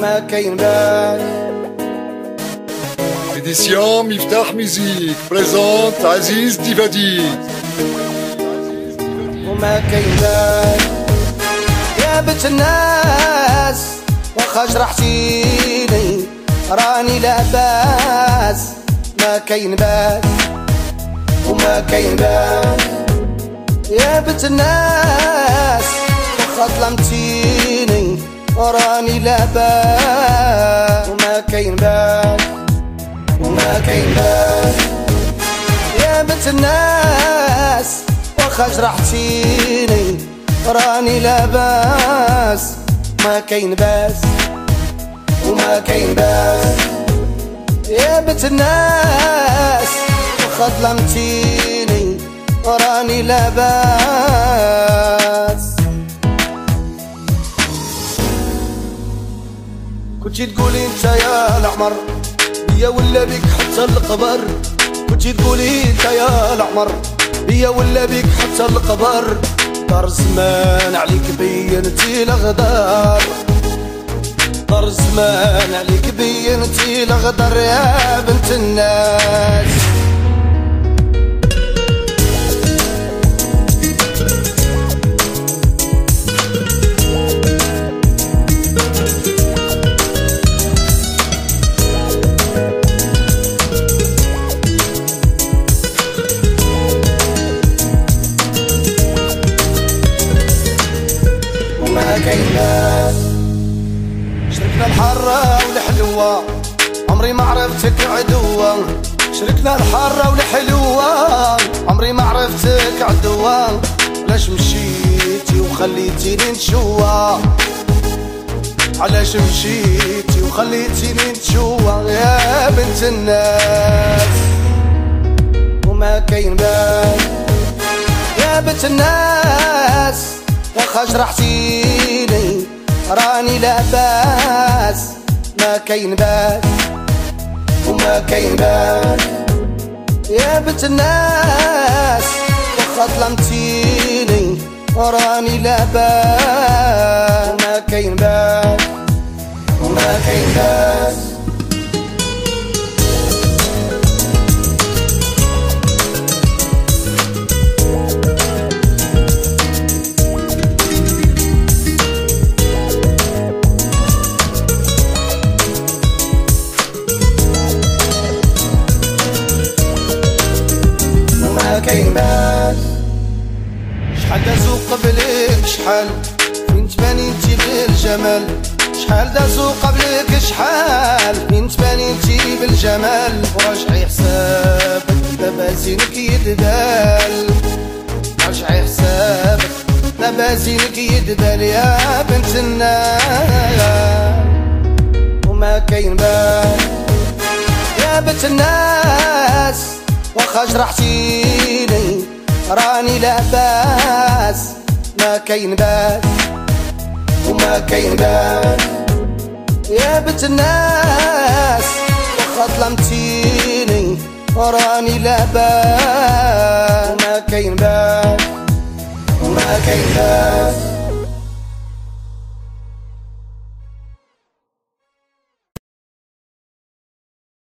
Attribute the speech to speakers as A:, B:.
A: وما كاين باس.
B: Édition Miftah Musique présente Aziz Divadi.
A: وما كاين باس يا بنت الناس، واخا جرحتيني راني لاباس. ما كاين باس وما كاين باس يا بنت الناس، واخا ظلمتيني راني لاباس. وما كاين باس وما كاين باس يا بنت الناس، واخا جرحتيني راني لاباس. ما كاين باس وما كاين باس يا بنت الناس، واخا ظلمتيني راني لاباس. كنتي تقولي انت يا العمر بيا ولا بيك حتى القبر. كنتي تقولي انت يا العمر بيا ولا بيك حتى القبر. دار الزمان عليك بينتي الغدار، دار الزمان عليك بينتي الغدر يا بنت الناس. وما كاين باس شركنا الحرة والحلوة، عمري ما عرفتك عدوة. شركنا الحرة والحلوة، عمري ما عرفتك عدوة. علاش مشيتي وخليتيني نتشوى؟ علاش مشيتي وخليتيني نتشوى يا بنت الناس؟ وما كاين باس يا بنت الناس، واخا جرحتيني راني لاباس. ما كاين باس وما كاين باس يا بنت الناس، واخا ظلمتيني راني لاباس. وما كاين باس وما كاين باس وما كاين باس. شحال دازو قبلك شحال فين تباني انتي بالجمال. شحال دازو قبلك شحال فين تباني انتي بالجمال. وراجعي حسابك دابا زينك يدبال، راجعي حسابك دابا زينك يدبال يا بنت الناس. وما كاين باس يا بنت الناس، واخا جرحتيني راني لاباس. ما كاين باس وما كاين باس يا بنت الناس، واخا ظلمتيني راني لاباس. وما كاين باس وما كاين باس